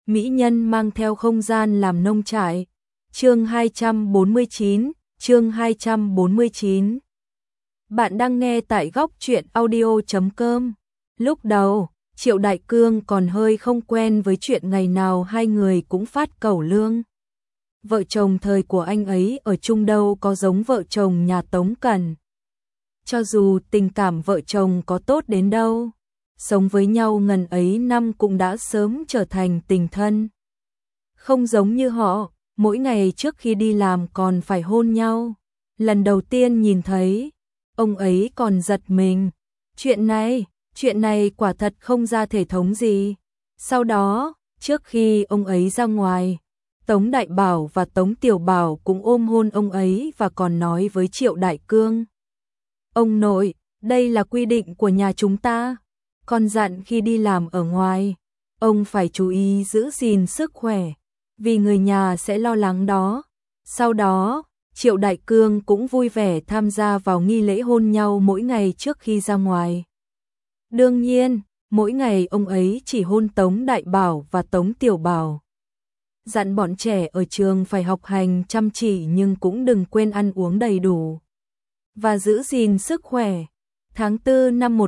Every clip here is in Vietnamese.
mỹ nhân mang theo không gian làm nông trại. Chương 249, chương 249. Bạn đang nghe tại góc truyện audio.com. Lúc đầu, Triệu Đại Cương còn hơi không quen với chuyện ngày nào hai người cũng phát cẩu lương. Vợ chồng thời của anh ấy ở chung đâu có giống vợ chồng nhà Tống Cẩn. Cho dù tình cảm vợ chồng có tốt đến đâu, sống với nhau ngần ấy năm cũng đã sớm trở thành tình thân. Không giống như họ, mỗi ngày trước khi đi làm còn phải hôn nhau. Lần đầu tiên nhìn thấy, ông ấy còn giật mình. Chuyện này quả thật không ra thể thống gì. Sau đó, trước khi ông ấy ra ngoài, Tống Đại Bảo và Tống Tiểu Bảo cũng ôm hôn ông ấy và còn nói với Triệu Đại Cương. Ông nội, đây là quy định của nhà chúng ta. Con dặn khi đi làm ở ngoài, ông phải chú ý giữ gìn sức khỏe, vì người nhà sẽ lo lắng đó. Sau đó, Triệu Đại Cương cũng vui vẻ tham gia vào nghi lễ hôn nhau mỗi ngày trước khi ra ngoài. Đương nhiên, mỗi ngày ông ấy chỉ hôn Tống Đại Bảo và Tống Tiểu Bảo. Dặn bọn trẻ ở trường phải học hành chăm chỉ nhưng cũng đừng quên ăn uống đầy đủ và giữ gìn sức khỏe. Tháng 4 năm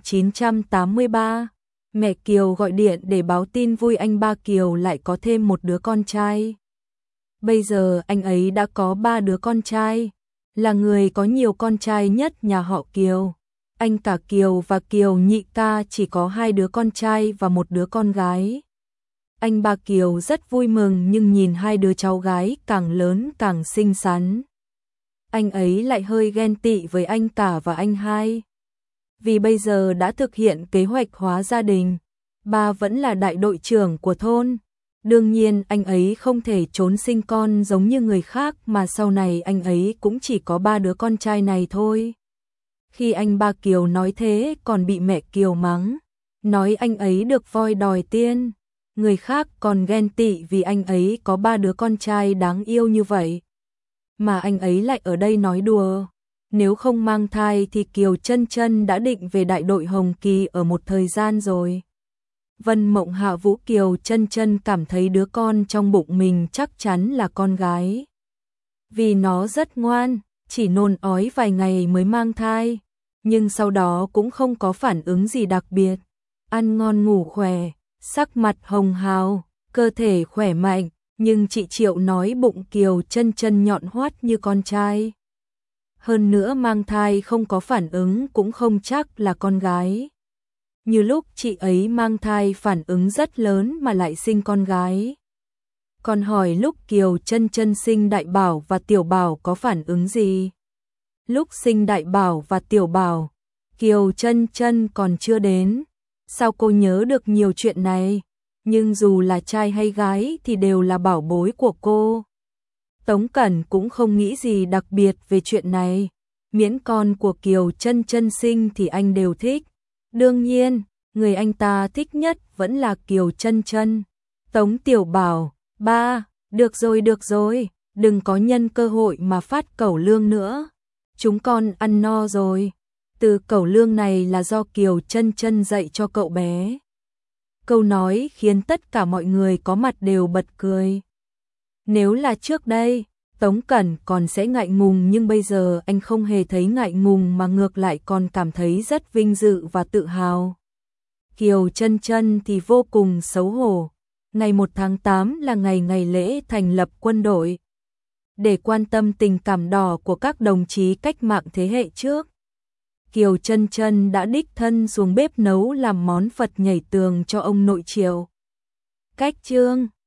1983, mẹ Kiều gọi điện để báo tin vui anh ba Kiều lại có thêm một đứa con trai. Bây giờ anh ấy đã có 3 đứa con trai, là người có nhiều con trai nhất nhà họ Kiều. Anh cả Kiều và Kiều nhị ca chỉ có 2 đứa con trai và một đứa con gái. Anh ba Kiều rất vui mừng nhưng nhìn 2 đứa cháu gái càng lớn càng xinh xắn. Anh ấy lại hơi ghen tị với anh cả và anh hai. Vì bây giờ đã thực hiện kế hoạch hóa gia đình, ba vẫn là đại đội trưởng của thôn. Đương nhiên anh ấy không thể trốn sinh con giống như người khác mà sau này anh ấy cũng chỉ có 3 đứa con trai này thôi. Khi anh ba Kiều nói thế còn bị mẹ Kiều mắng, nói anh ấy được voi đòi tiên. Người khác còn ghen tị vì anh ấy có 3 đứa con trai đáng yêu như vậy. Mà anh ấy lại ở đây nói đùa. Nếu không mang thai thì Kiều Chân Chân đã định về đại đội Hồng Kỳ ở một thời gian rồi. Vân Mộng Hạ Vũ Kiều Chân Chân cảm thấy đứa con trong bụng mình chắc chắn là con gái. Vì nó rất ngoan, chỉ nôn ói vài ngày mới mang thai, nhưng sau đó cũng không có phản ứng gì đặc biệt. Ăn ngon ngủ khỏe, sắc mặt hồng hào, cơ thể khỏe mạnh, nhưng chị Triệu nói bụng Kiều Chân Chân nhọn hoắt như con trai. Hơn nữa mang thai không có phản ứng cũng không chắc là con gái. Như lúc chị ấy mang thai phản ứng rất lớn mà lại sinh con gái. Còn hỏi lúc Kiều Chân Chân sinh Đại Bảo và Tiểu Bảo có phản ứng gì? Lúc sinh Đại Bảo và Tiểu Bảo, Kiều Chân Chân còn chưa đến. Sao cô nhớ được nhiều chuyện này? Nhưng dù là trai hay gái thì đều là bảo bối của cô. Tống Cẩn cũng không nghĩ gì đặc biệt về chuyện này, miễn con của Kiều Chân Chân sinh thì anh đều thích. Đương nhiên, người anh ta thích nhất vẫn là Kiều Chân Chân. Tống Tiểu Bảo, ba, được rồi, đừng có nhân cơ hội mà phát cẩu lương nữa. Chúng con ăn no rồi. Từ cẩu lương này là do Kiều Chân Chân dạy cho cậu bé. Câu nói khiến tất cả mọi người có mặt đều bật cười. Nếu là trước đây, Tống Cẩn còn sẽ ngại ngùng nhưng bây giờ anh không hề thấy ngại ngùng mà ngược lại còn cảm thấy rất vinh dự và tự hào. Kiều Chân Chân thì vô cùng xấu hổ. Ngày 1 tháng 8 là ngày lễ thành lập quân đội. Để quan tâm tình cảm đỏ của các đồng chí cách mạng thế hệ trước, Kiều Chân Chân đã đích thân xuống bếp nấu làm món Phật nhảy tường cho ông nội Triệu. Cách chương